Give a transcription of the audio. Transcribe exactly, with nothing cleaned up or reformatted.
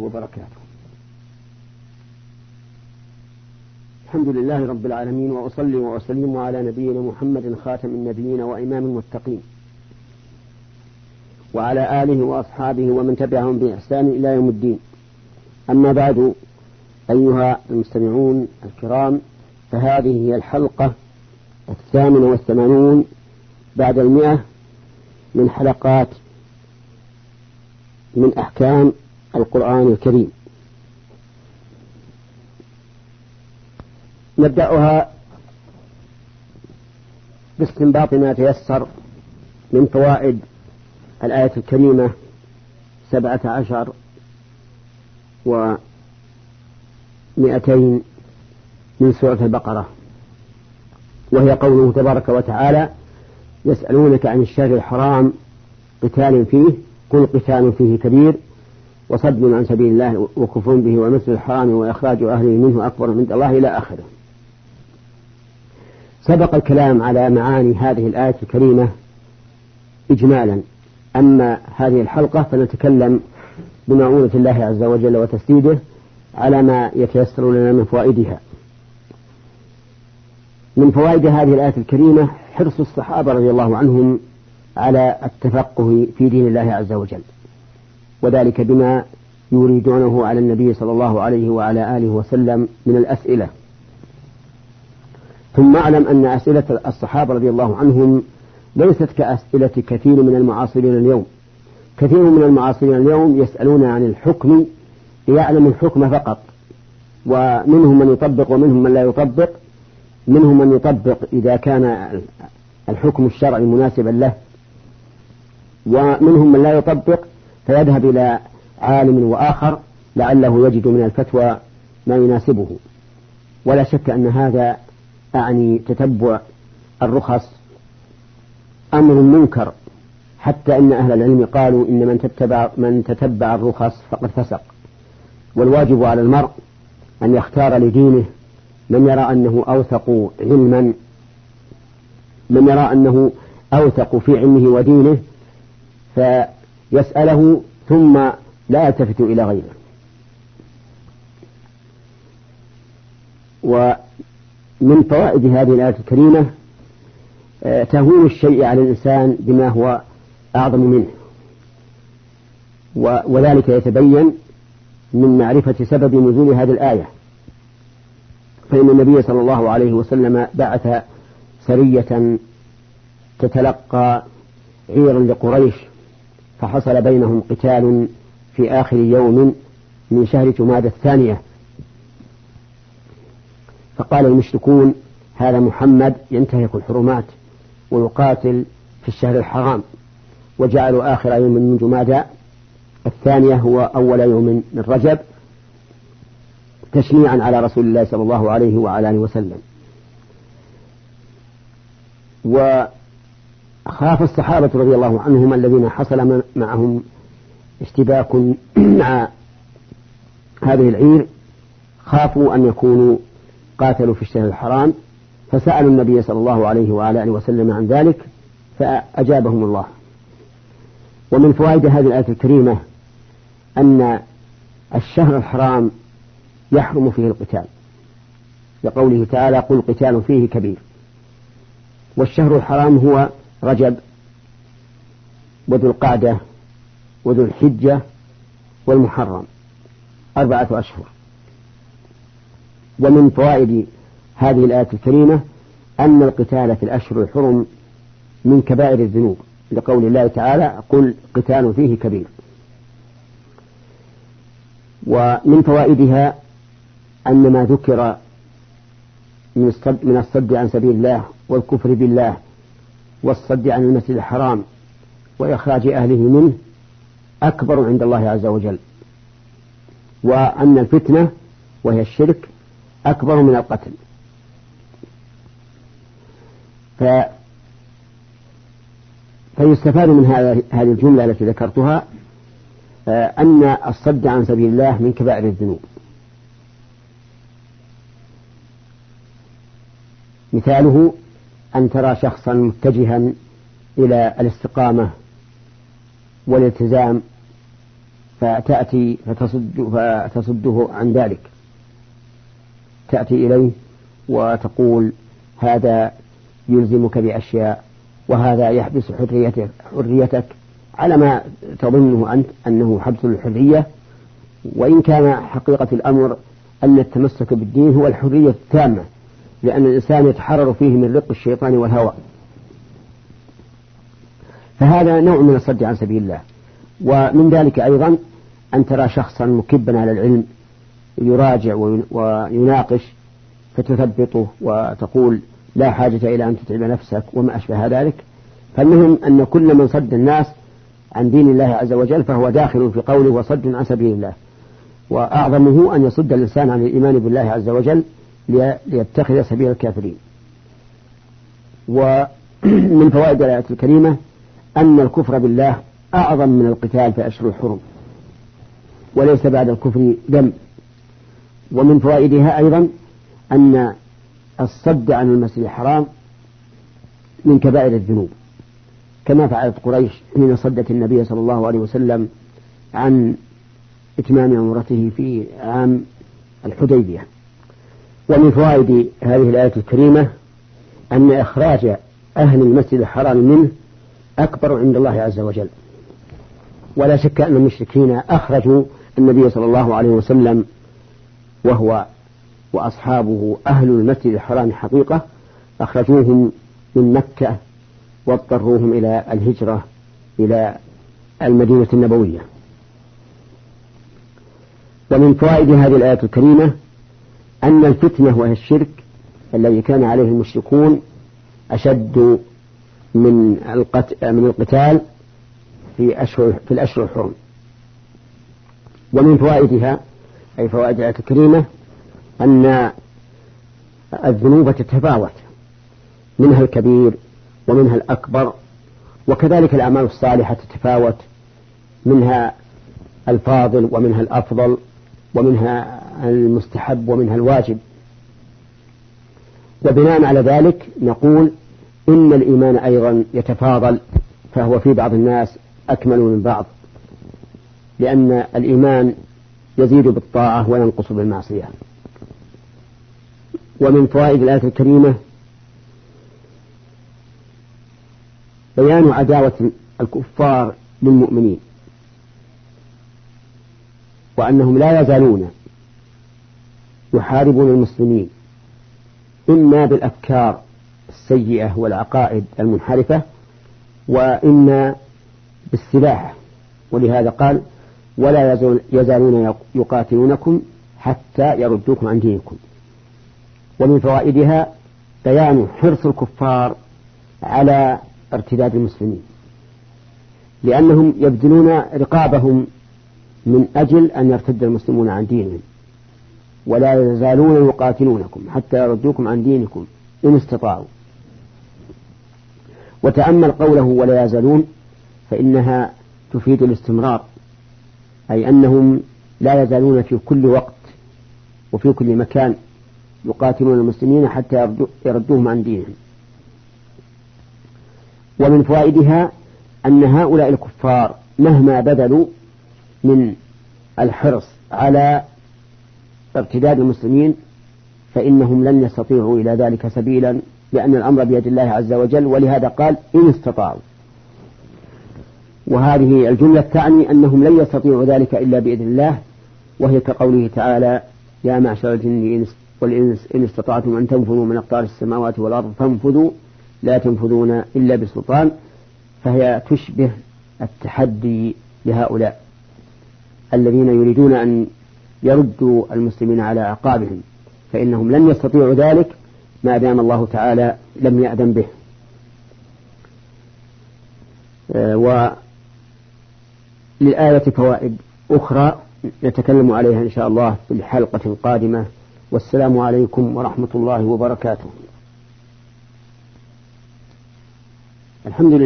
وبركاته. الحمد لله رب العالمين، وأصلي وأسلم على نبينا محمد خاتم النبيين وإمام المتقين، وعلى آله وأصحابه ومن تبعهم بإحسان إلى يوم الدين. أما بعد، أيها المستمعون الكرام، فهذه هي الحلقة الثامنة والثمانون بعد المئة من حلقات من أحكام القرآن الكريم. نبدأها باستنباط ما تيسر من فوائد الآية الكريمة سبعة عشر ومئتين من سورة البقرة، وهي قوله تبارك وتعالى: يسألونك عن الشهر الحرام قتال فيه قل قتال فيه كبير وصد عن سبيل الله وكفر به والمسجد الحرام وإخراج أهله منه أكبر عند الله إلى آخره. سبق الكلام على معاني هذه الآية الكريمة إجمالا، أما هذه الحلقة فنتكلم بمعونة الله عز وجل وتسديده على ما يتيسر لنا من فوائدها. من فوائد هذه الآية الكريمة حرص الصحابة رضي الله عنهم على التفقه في دين الله عز وجل، وذلك بما يريدونه على النبي صلى الله عليه وعلى آله وسلم من الأسئلة. ثم اعلم أن أسئلة الصحابة رضي الله عنهم ليست كأسئلة كثير من المعاصرين اليوم. كثير من المعاصرين اليوم يسألون عن الحكم ليعلم الحكم فقط، ومنهم من يطبق ومنهم من لا يطبق. منهم من يطبق إذا كان الحكم الشرعي مناسبا له، ومنهم من لا يطبق فيذهب إلى عالم وآخر لعله يجد من الفتوى ما يناسبه. ولا شك أن هذا أعني تتبع الرخص أمر منكر، حتى إن أهل العلم قالوا إن من تتبع, من تتبع الرخص فقد فسق. والواجب على المرء أن يختار لدينه من يرى أنه أوثق علما من يرى أنه أوثق في علمه ودينه فيسأله ثم لا يلتفت إلى غيره. ومن فوائد هذه الآية الكريمة تهوين الشيء على الإنسان بما هو أعظم منه، وذلك يتبين من معرفة سبب نزول هذه الآية. فإن النبي صلى الله عليه وسلم بعث سرية تتلقى عيرا لقريش، فحصل بينهم قتال في آخر يوم من شهر جمادى الثانية، فقال المشركون: هذا محمد ينتهك الحرمات ويقاتل في الشهر الحرام، وجعلوا آخر يوم من جمادى الثانية هو أول يوم من رجب تشنيعا على رسول الله صلى الله عليه وعلى آله وسلم. وخاف الصحابة رضي الله عنهم الذين حصل معهم اشتباك مع هذه العير، خافوا أن يكونوا قاتلوا في الشهر الحرام، فسألوا النبي صلى الله عليه وعلى آله وسلم عن ذلك فأجابهم الله. ومن فوائد هذه الآية الكريمة أن الشهر الحرام يحرم فيه القتال، لقوله تعالى: قل قتال فيه كبير. والشهر الحرام هو رجب وذو القعدة وذو الحجة والمحرم، أربعة أشهر. ومن فوائد هذه الآية الكريمة أن القتال في الأشهر الحرم من كبائر الذنوب، لقول الله تعالى: قل قتال فيه كبير. ومن فوائدها أن ما ذكر من الصد, من الصد عن سبيل الله والكفر بالله والصد عن المسجد الحرام وإخراج أهله منه أكبر عند الله عز وجل، وأن الفتنة وهي الشرك أكبر من القتل. ف... فيستفاد من هذه الجملة التي ذكرتها أن الصد عن سبيل الله من كبائر الذنوب. مثاله أن ترى شخصا متجها إلى الاستقامة والالتزام فتأتي فتصد فتصده عن ذلك، تأتي إليه وتقول هذا يلزمك بأشياء وهذا يحبس حريتك, حريتك على ما تظنه أنت أنه حبس الحرية، وإن كان حقيقة الأمر أن التمسك بالدين هو الحرية التامة، لأن الإنسان يتحرر فيه من رق الشيطان والهوى. فهذا نوع من الصد عن سبيل الله. ومن ذلك أيضا أن ترى شخصا مكبا على العلم يراجع ويناقش فتثبطه وتقول لا حاجة إلى أن تتعب نفسك وما أشبه ذلك. فالمهم أن كل من صد الناس عن دين الله عز وجل فهو داخل في قوله وصد عن سبيل الله، وأعظمه أن يصد الإنسان عن الإيمان بالله عز وجل ليتخذ سبيل الكافرين. ومن فوائد الآية الكريمة أن الكفر بالله أعظم من القتال في أشهر الحرم، وليس بعد الكفر دم. ومن فوائدها أيضا أن الصد عن المسجد الحرام من كبائر الذنوب، كما فعلت قريش حين صدت النبي صلى الله عليه وسلم عن إتمام عمرته في عام الحديبية. ومن فوائد هذه الآية الكريمة أن إخراج أهل المسجد الحرام منه أكبر عند الله عز وجل، ولا شك أن المشركين أخرجوا النبي صلى الله عليه وسلم وهو وأصحابه أهل المسجد الحرام حقيقة، أخرجوهم من مكة واضطروهم إلى الهجرة إلى المدينة النبوية. ومن فوائد هذه الآية الكريمة أن الفتنة وهي الشرك الذي كان عليه المشركون أشد من من القتال في أشهر في الأشهر الحرم. ومن فوائدها أي فوائد الآية الكريمة أن الذنوب تتفاوت، منها الكبير ومنها الأكبر، وكذلك الأعمال الصالحة تتفاوت، منها الفاضل ومنها الأفضل ومنها المستحب ومنها الواجب. وبناء على ذلك نقول إن الإيمان أيضا يتفاضل، فهو في بعض الناس أكمل من بعض، لأن الإيمان يزيد بالطاعة وينقص بالمعصية. ومن فوائد الآية الكريمة بيان عداوة الكفار للمؤمنين، وأنهم لا يزالون يحاربون المسلمين إما بالأفكار السيئة والعقائد المنحرفة وإما بالسلاح، ولهذا قال ولا يزالون يقاتلونكم حتى يردوكم عن دينكم. ومن فوائدها بيان حرص الكفار على ارتداد المسلمين، لأنهم يبذلون رقابهم من أجل أن يرتد المسلمون عن دينهم، ولا يزالون يقاتلونكم حتى يردوكم عن دينكم إن استطاعوا. وتأمل قوله ولا يزالون فإنها تفيد الاستمرار، أي أنهم لا يزالون في كل وقت وفي كل مكان يقاتلون المسلمين حتى يردوهم عن دينهم. ومن فوائدها أن هؤلاء الكفار مهما بذلوا من الحرص على ارتداد المسلمين فإنهم لن يستطيعوا إلى ذلك سبيلا، لأن الأمر بيد الله عز وجل، ولهذا قال إن استطاعوا. وهذه الجملة تعني أنهم لن يستطيعوا ذلك إلا بإذن الله، وهي كقوله تعالى يا معشر الجن والإنس إن استطعتم أن تنفذوا من أقطار السماوات والأرض فانفذوا لا تنفذون إلا بسلطان. فهي تشبه التحدي لهؤلاء الذين يريدون أن يردوا المسلمين على أعقابهم، فإنهم لن يستطيعوا ذلك ما دام الله تعالى لم يأذن به. وللآية فوائد أخرى نتكلم عليها إن شاء الله في الحلقة القادمة. والسلام عليكم ورحمة الله وبركاته. الحمد لله.